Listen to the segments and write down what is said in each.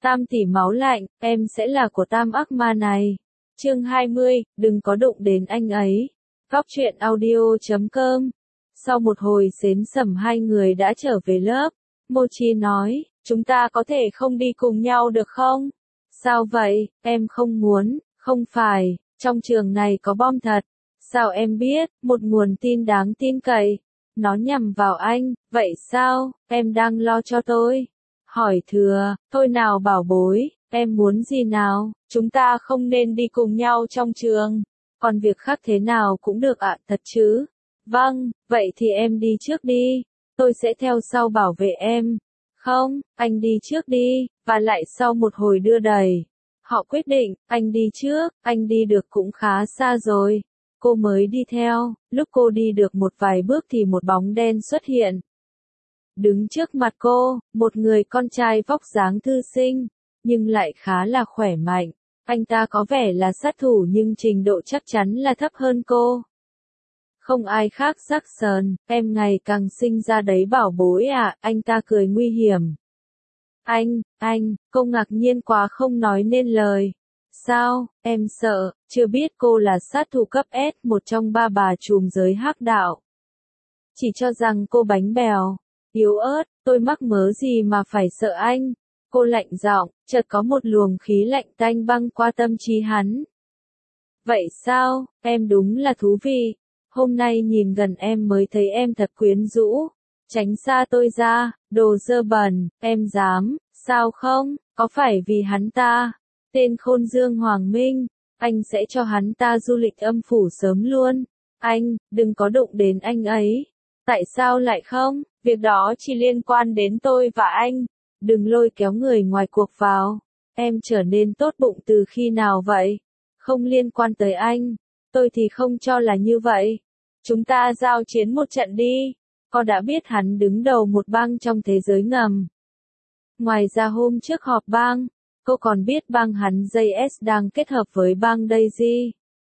Tam tỷ máu lạnh, em sẽ là của tam ác ma này. Chương 20, đừng có đụng đến anh ấy. Góc truyện audio.com. Sau một hồi xến xẩm hai người đã trở về lớp. Mochi nói, chúng ta có thể không đi cùng nhau được không? Sao vậy, em không muốn, không phải, trong trường này có bom thật. Sao em biết, một nguồn tin đáng tin cậy. Nó nhằm vào anh, vậy sao, em đang lo cho tôi? Hỏi thừa, thôi nào bảo bối, em muốn gì nào, chúng ta không nên đi cùng nhau trong trường. Còn việc khác thế nào cũng được ạ, thật chứ? Vâng, vậy thì em đi trước đi, tôi sẽ theo sau bảo vệ em. Không, anh đi trước đi, và lại sau một hồi đưa đẩy. Họ quyết định, anh đi trước, anh đi được cũng khá xa rồi. Cô mới đi theo, lúc cô đi được một vài bước thì một bóng đen xuất hiện. Đứng trước mặt cô, một người con trai vóc dáng thư sinh, nhưng lại khá là khỏe mạnh. Anh ta có vẻ là sát thủ nhưng trình độ chắc chắn là thấp hơn cô. Không ai khác Jackson, em ngày càng sinh ra đấy bảo bối à, anh ta cười nguy hiểm. Anh, cô ngạc nhiên quá không nói nên lời. Sao, em sợ, chưa biết cô là sát thủ cấp S, một trong ba bà trùm giới hắc đạo. Chỉ cho rằng cô bánh bèo, yếu ớt, tôi mắc mớ gì mà phải sợ anh. Cô lạnh giọng, chợt có một luồng khí lạnh tanh băng qua tâm trí hắn. Vậy sao, em đúng là thú vị. Hôm nay nhìn gần em mới thấy em thật quyến rũ. Tránh xa tôi ra, đồ dơ bẩn, em dám, sao không, có phải vì hắn ta? Tên Khôn Dương Hoàng Minh, anh sẽ cho hắn ta du lịch âm phủ sớm luôn. Anh, đừng có đụng đến anh ấy. Tại sao lại không? Việc đó chỉ liên quan đến tôi và anh. Đừng lôi kéo người ngoài cuộc vào. Em trở nên tốt bụng từ khi nào vậy? Không liên quan tới anh. Tôi thì không cho là như vậy. Chúng ta giao chiến một trận đi. Cô đã biết hắn đứng đầu một bang trong thế giới ngầm. Ngoài ra hôm trước họp bang, cô còn biết bang hắn JS đang kết hợp với bang Daisy.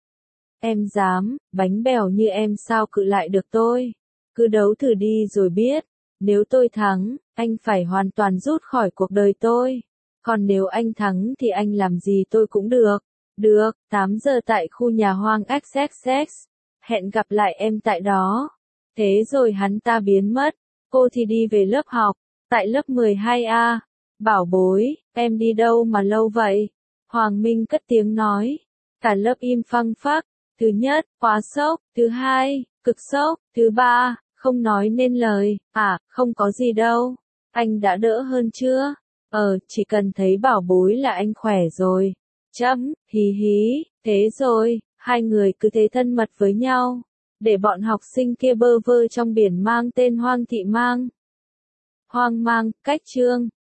Em dám, bánh bèo như em sao cự lại được tôi? Cứ đấu thử đi rồi biết. Nếu tôi thắng, anh phải hoàn toàn rút khỏi cuộc đời tôi. Còn nếu anh thắng thì anh làm gì tôi cũng được. Được, 8 giờ tại khu nhà hoang XXX. Hẹn gặp lại em tại đó. Thế rồi hắn ta biến mất. Cô thì đi về lớp học. Tại lớp 12A. Bảo bối, em đi đâu mà lâu vậy? Hoàng Minh cất tiếng nói. Cả lớp im phăng phắc. Thứ nhất, quá sốc. Thứ hai, cực sốc. Thứ ba, không nói nên lời. À, không có gì đâu. Anh đã đỡ hơn chưa? Chỉ cần thấy bảo bối là anh khỏe rồi. Hí hí, thế rồi, hai người cứ thế thân mật với nhau. Để bọn học sinh kia bơ vơ trong biển mang tên Hoang Thị Mang. Hoang mang, cách chương.